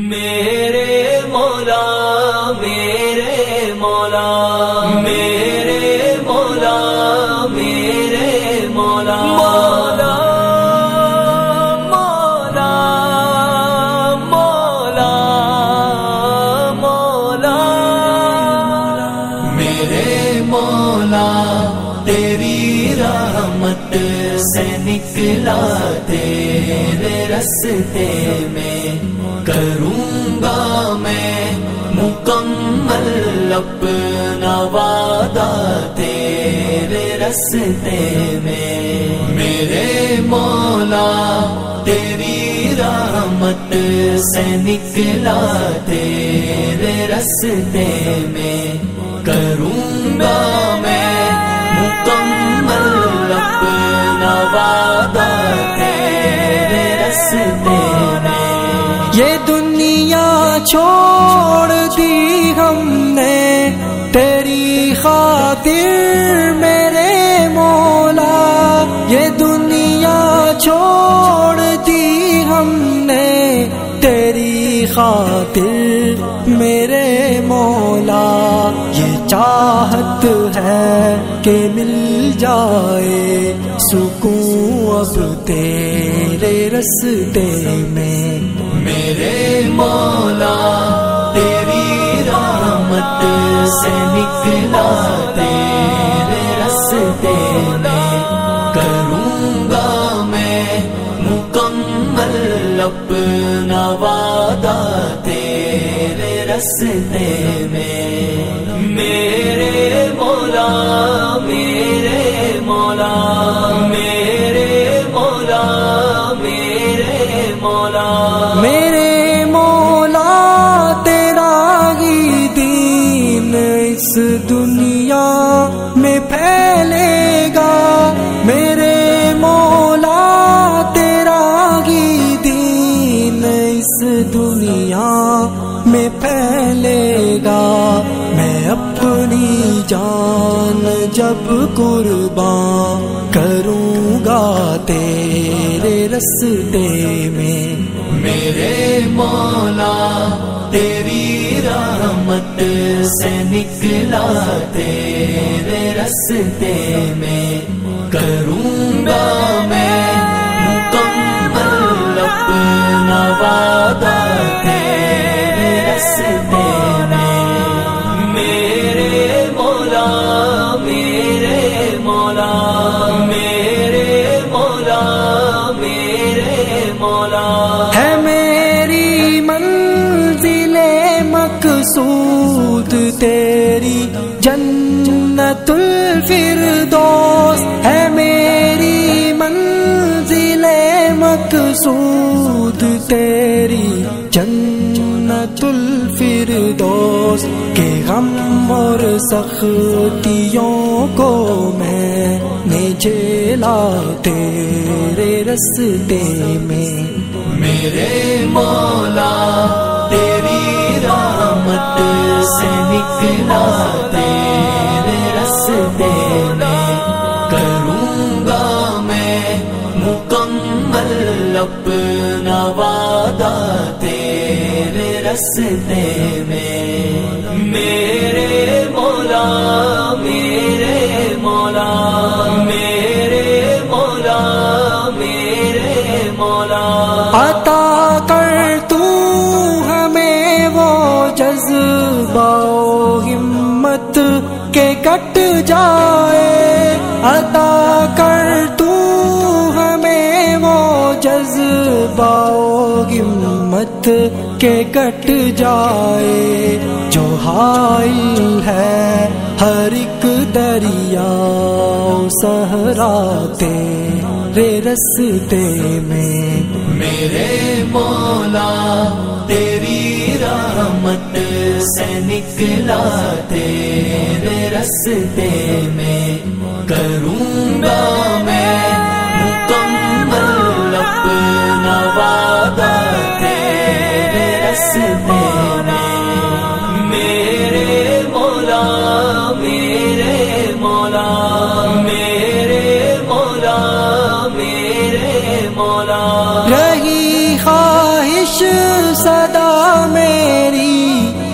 میرے مولا میرے مولا میرے مولا میرے مولا مولا مولا مولا میرے مولا تیری رحمت سے نکلا تیرے رستے میں کروں گا میں مکمل اپنا وعدہ تیرے رستے میں میرے مولا تیری رحمت سے نکلا تیرے رستے میں کروں گا میں مکمل اپنا وعدہ تیرے رستے میں یہ دنیا چھوڑ دی ہم نے تیری خاطر میرے مولا، یہ دنیا چھوڑ دی ہم نے تیری خاطر میرے مولا، یہ چاہت ہے کہ مل جائے سکون اب تیرے رستے میں میرے مولا تیری رحمت سے نکلا تیرے رستے میں کروں گا میں مکمل اپنا وعدہ تیرے رستے میں میرے مولا میرے مولا میرے مولا میرے مولا میرے مولا تیرا ہی دین اس دنیا میں پھیلے گا، میرے مولا تیرا ہی دین اس دنیا میں پھیلے گا، میں اپنی جان جب قربان کروں گا تیرے رستے میں میرے مولا تیری رحمت سے نکلا تیرے رستے میں کروں گا میں مکمل اپنا وعدہ تیرے رستے میں میرے مولا میرے مولا میرے مولا میرے مولا ہے میری منزل مقصود تیری جنت الفردوس، ہے میری منزل مقصود تیری جنت الفردوس، کہ غم اور سختیوں کو میں نے جھیلا تیرے رستے میں میرے مولا تیری رحمت سے نکلا تیرے رستے میں کروں گا میں مکمل اپنا وعدہ تیرے رستے میں میرے مولا میرے مولا میرے مولا میرے مولا عطا کر تو ہمیں وہ جذبہ و ہمت کہ کٹ جائے، عطا کر تو ہمیں وہ جذبہ و ہمت کہ کٹ جائے، جو حائل ہے ہر ایک دریا صحرا تیرے رستے میں میرے مولا تیری رحمت سے نکلا تیرے رستے میں کروں گا میں مکمل اپنا وعدہ تیرے رستے میں میرے مولا میرے مولا میرے مولا میرے مولا رہی خواہش صدا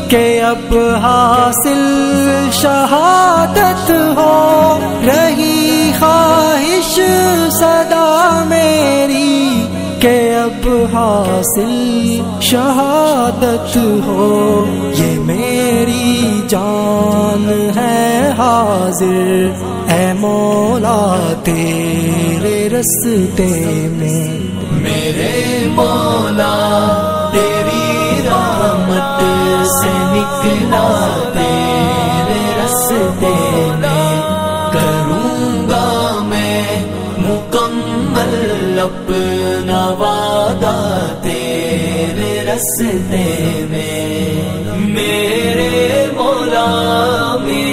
کہ اب حاصل شہادت ہو، رہی خواہش صدا میری کہ اب حاصل شہادت ہو، یہ میری جان ہے حاضر اے مولا تیرے رستے میں، میرے مولا تیری رحمت سے نکلا تیرے رستے میں، کروں گا میں مکمل اپنا وعدہ تیرے رستے میں، میرے مولا